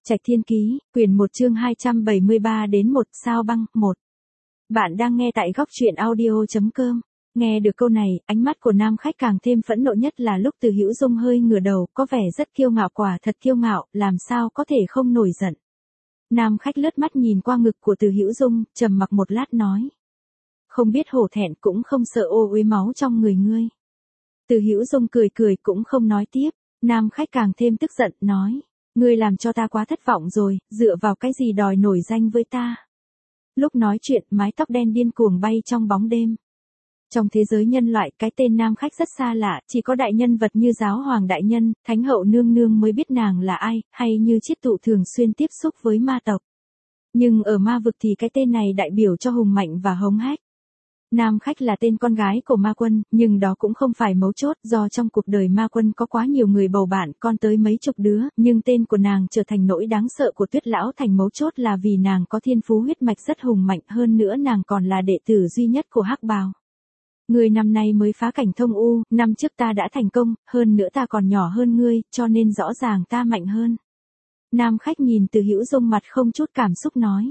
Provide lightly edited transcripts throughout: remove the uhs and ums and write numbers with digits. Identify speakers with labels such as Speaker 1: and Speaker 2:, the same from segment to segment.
Speaker 1: Trạch Thiên Ký, quyển 1 chương 273 đến 1 sao băng, 1. Bạn đang nghe tại góc truyện audio.com. Nghe được câu này, ánh mắt của nam khách càng thêm phẫn nộ, nhất là lúc Từ Hữu Dung hơi ngửa đầu, có vẻ rất kiêu ngạo, quả thật kiêu ngạo, làm sao có thể không nổi giận. Nam khách lướt mắt nhìn qua ngực của Từ Hữu Dung, trầm mặc một lát nói. Không biết hổ thẹn cũng không sợ ô uế máu trong người ngươi. Từ Hữu Dung cười cười cũng không nói tiếp, nam khách càng thêm tức giận, nói. Ngươi làm cho ta quá thất vọng rồi, dựa vào cái gì đòi nổi danh với ta. Lúc nói chuyện, mái tóc đen điên cuồng bay trong bóng đêm. Trong thế giới nhân loại, cái tên nam khách rất xa lạ, chỉ có đại nhân vật như giáo hoàng đại nhân, thánh hậu nương nương mới biết nàng là ai, hay như chiết tụ thường xuyên tiếp xúc với ma tộc. Nhưng ở ma vực thì cái tên này đại biểu cho hùng mạnh và hống hách. Nam khách là tên con gái của ma quân, nhưng đó cũng không phải mấu chốt, do trong cuộc đời ma quân có quá nhiều người bầu bạn, con tới mấy chục đứa, nhưng tên của nàng trở thành nỗi đáng sợ của Tuyết lão thành, mấu chốt là vì nàng có thiên phú huyết mạch rất hùng mạnh, hơn nữa nàng còn là đệ tử duy nhất của Hắc Bào. Ngươi năm nay mới phá cảnh thông u, năm trước ta đã thành công, hơn nữa ta còn nhỏ hơn ngươi, cho nên rõ ràng ta mạnh hơn. Nam khách nhìn Từ Hữu Dung mặt không chút cảm xúc nói.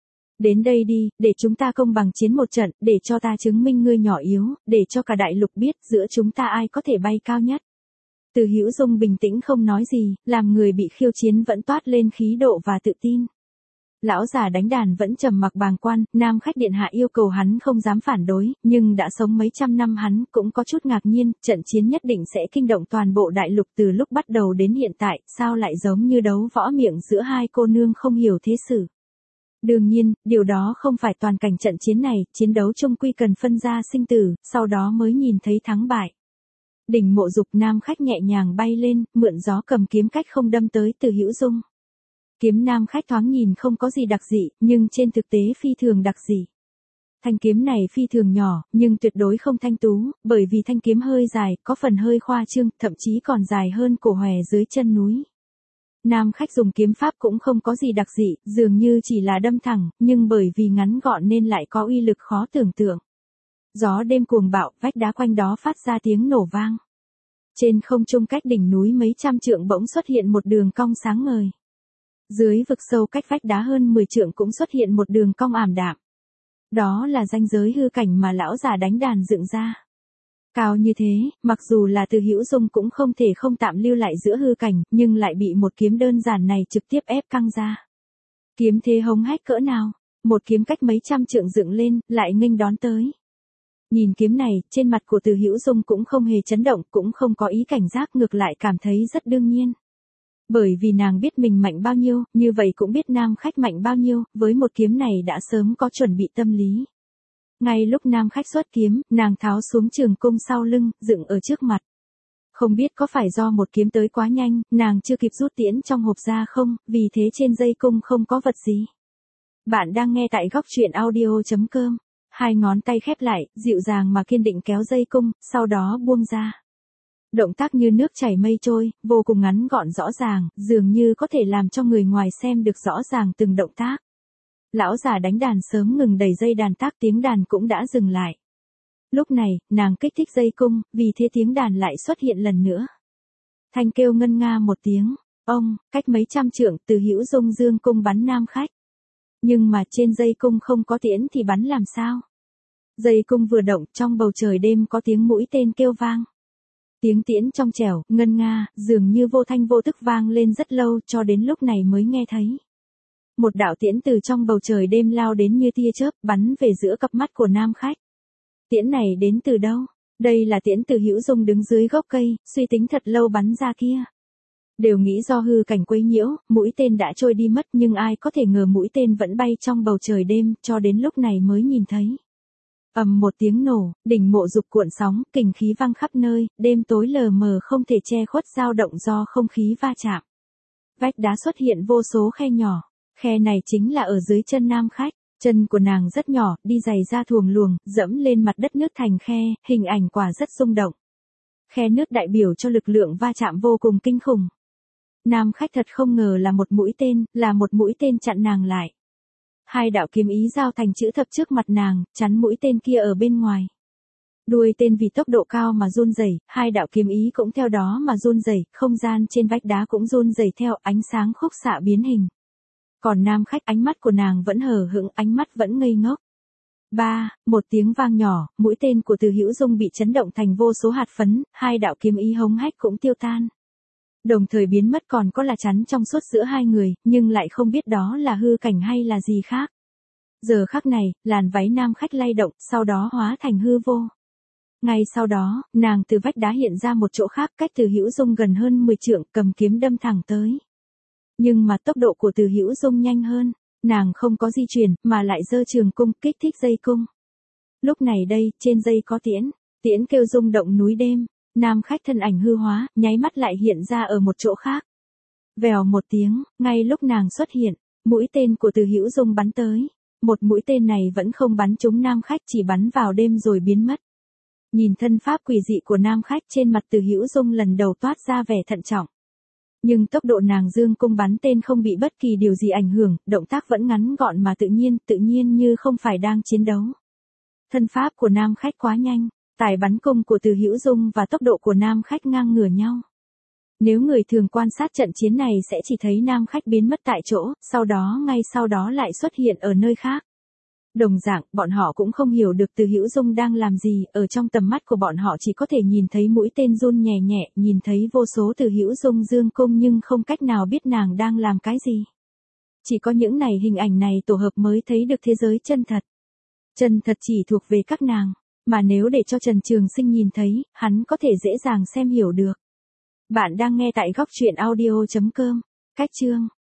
Speaker 1: Đến đây đi, để chúng ta công bằng chiến một trận, để cho ta chứng minh ngươi nhỏ yếu, để cho cả đại lục biết giữa chúng ta ai có thể bay cao nhất. Từ Hữu Dung bình tĩnh không nói gì, làm người bị khiêu chiến vẫn toát lên khí độ và tự tin. Lão già đánh đàn vẫn trầm mặc bàng quan, nam khách điện hạ yêu cầu hắn không dám phản đối, nhưng đã sống mấy trăm năm hắn cũng có chút ngạc nhiên, trận chiến nhất định sẽ kinh động toàn bộ đại lục từ lúc bắt đầu đến hiện tại, sao lại giống như đấu võ miệng giữa hai cô nương không hiểu thế sự. Đương nhiên, điều đó không phải toàn cảnh trận chiến này, chiến đấu chung quy cần phân ra sinh tử, sau đó mới nhìn thấy thắng bại. Đỉnh Mộ Dục, nam khách nhẹ nhàng bay lên, mượn gió cầm kiếm cách không đâm tới Từ Hữu Dung. Kiếm nam khách thoáng nhìn không có gì đặc dị, nhưng trên thực tế phi thường đặc dị. Thanh kiếm này phi thường nhỏ, nhưng tuyệt đối không thanh tú, bởi vì thanh kiếm hơi dài, có phần hơi khoa trương, thậm chí còn dài hơn cổ hòe dưới chân núi. Nam khách dùng kiếm pháp cũng không có gì đặc dị, dường như chỉ là đâm thẳng, nhưng bởi vì ngắn gọn nên lại có uy lực khó tưởng tượng. Gió đêm cuồng bạo, vách đá quanh đó phát ra tiếng nổ vang. Trên không trung cách đỉnh núi mấy trăm trượng bỗng xuất hiện một đường cong sáng ngời. Dưới vực sâu cách vách đá hơn 10 trượng cũng xuất hiện một đường cong ảm đạm. Đó là ranh giới hư cảnh mà lão già đánh đàn dựng ra. Cao như thế, mặc dù là Từ Hữu Dung cũng không thể không tạm lưu lại giữa hư cảnh, nhưng lại bị một kiếm đơn giản này trực tiếp ép căng ra. Kiếm thế hống hách cỡ nào, một kiếm cách mấy trăm trượng dựng lên, lại nghênh đón tới. Nhìn kiếm này, trên mặt của Từ Hữu Dung cũng không hề chấn động, cũng không có ý cảnh giác, ngược lại cảm thấy rất đương nhiên. Bởi vì nàng biết mình mạnh bao nhiêu, như vậy cũng biết nam khách mạnh bao nhiêu, với một kiếm này đã sớm có chuẩn bị tâm lý. Ngay lúc nam khách xuất kiếm, nàng tháo xuống trường cung sau lưng, dựng ở trước mặt. Không biết có phải do một kiếm tới quá nhanh, nàng chưa kịp rút tiễn trong hộp ra không, vì thế trên dây cung không có vật gì. Bạn đang nghe tại góc truyện audio.com. Hai ngón tay khép lại, dịu dàng mà kiên định kéo dây cung, sau đó buông ra. Động tác như nước chảy mây trôi, vô cùng ngắn gọn rõ ràng, dường như có thể làm cho người ngoài xem được rõ ràng từng động tác. Lão già đánh đàn sớm ngừng đẩy dây đàn, tác tiếng đàn cũng đã dừng lại. Lúc này, nàng kích thích dây cung, vì thế tiếng đàn lại xuất hiện lần nữa. Thanh kêu ngân nga một tiếng, ông, cách mấy trăm trượng, Từ Hữu Dung dương cung bắn nam khách. Nhưng mà trên dây cung không có tiễn thì bắn làm sao? Dây cung vừa động, trong bầu trời đêm có tiếng mũi tên kêu vang. Tiếng tiễn trong trẻo, ngân nga, dường như vô thanh vô tức vang lên rất lâu, cho đến lúc này mới nghe thấy. Một đạo tiễn từ trong bầu trời đêm lao đến như tia chớp, bắn về giữa cặp mắt của nam khách. Tiễn này đến từ đâu? Đây là tiễn Từ Hữu Dung đứng dưới gốc cây, suy tính thật lâu bắn ra kia. Đều nghĩ do hư cảnh quấy nhiễu, mũi tên đã trôi đi mất, nhưng ai có thể ngờ mũi tên vẫn bay trong bầu trời đêm, cho đến lúc này mới nhìn thấy. Ầm một tiếng nổ, đỉnh Mộ Dục cuộn sóng, kình khí văng khắp nơi, đêm tối lờ mờ không thể che khuất dao động do không khí va chạm. Vách đá xuất hiện vô số khe nhỏ, khe này chính là ở dưới chân nam khách, chân của nàng rất nhỏ, đi giày ra thuồng luồng, dẫm lên mặt đất nứt thành khe, hình ảnh quả rất rung động. Khe nứt đại biểu cho lực lượng va chạm vô cùng kinh khủng. Nam khách thật không ngờ là một mũi tên chặn nàng lại. Hai đạo kiếm ý giao thành chữ thập trước mặt nàng, chắn mũi tên kia ở bên ngoài. Đuôi tên vì tốc độ cao mà run rẩy, hai đạo kiếm ý cũng theo đó mà run rẩy, không gian trên vách đá cũng run rẩy theo, ánh sáng khúc xạ biến hình. Còn nam khách, ánh mắt của nàng vẫn hờ hững, ánh mắt vẫn ngây ngốc. Một tiếng vang nhỏ, mũi tên của Từ Hữu Dung bị chấn động thành vô số hạt phấn, hai đạo kiếm ý hống hách cũng tiêu tan. Đồng thời biến mất, còn có là chắn trong suốt giữa hai người, nhưng lại không biết đó là hư cảnh hay là gì khác. Giờ khắc này, làn váy nam khách lay động, sau đó hóa thành hư vô. Ngay sau đó, nàng từ vách đá hiện ra một chỗ khác, cách Từ Hữu Dung gần hơn 10 trượng, cầm kiếm đâm thẳng tới. Nhưng mà tốc độ của Từ Hữu Dung nhanh hơn, nàng không có di chuyển, mà lại giơ trường cung kích thích dây cung. Lúc này đây, trên dây có tiễn, tiễn kêu rung động núi đêm, nam khách thân ảnh hư hóa, nháy mắt lại hiện ra ở một chỗ khác. Vèo một tiếng, ngay lúc nàng xuất hiện, mũi tên của Từ Hữu Dung bắn tới. Một mũi tên này vẫn không bắn trúng nam khách, chỉ bắn vào đêm rồi biến mất. Nhìn thân pháp quỷ dị của nam khách, trên mặt Từ Hữu Dung lần đầu toát ra vẻ thận trọng. Nhưng tốc độ nàng dương cung bắn tên không bị bất kỳ điều gì ảnh hưởng, động tác vẫn ngắn gọn mà tự nhiên như không phải đang chiến đấu. Thân pháp của nam khách quá nhanh, tài bắn cung của Từ Hữu Dung và tốc độ của nam khách ngang ngửa nhau. Nếu người thường quan sát trận chiến này sẽ chỉ thấy nam khách biến mất tại chỗ, ngay sau đó lại xuất hiện ở nơi khác. Đồng dạng, bọn họ cũng không hiểu được Từ Hữu Dung đang làm gì, ở trong tầm mắt của bọn họ chỉ có thể nhìn thấy mũi tên run nhẹ nhẹ, nhìn thấy vô số Từ Hữu Dung dương cung nhưng không cách nào biết nàng đang làm cái gì. Chỉ có những hình ảnh này tổ hợp mới thấy được thế giới chân thật. Chân thật chỉ thuộc về các nàng, mà nếu để cho Trần Trường Sinh nhìn thấy, hắn có thể dễ dàng xem hiểu được. Bạn đang nghe tại góc truyện audio.com. Cách chương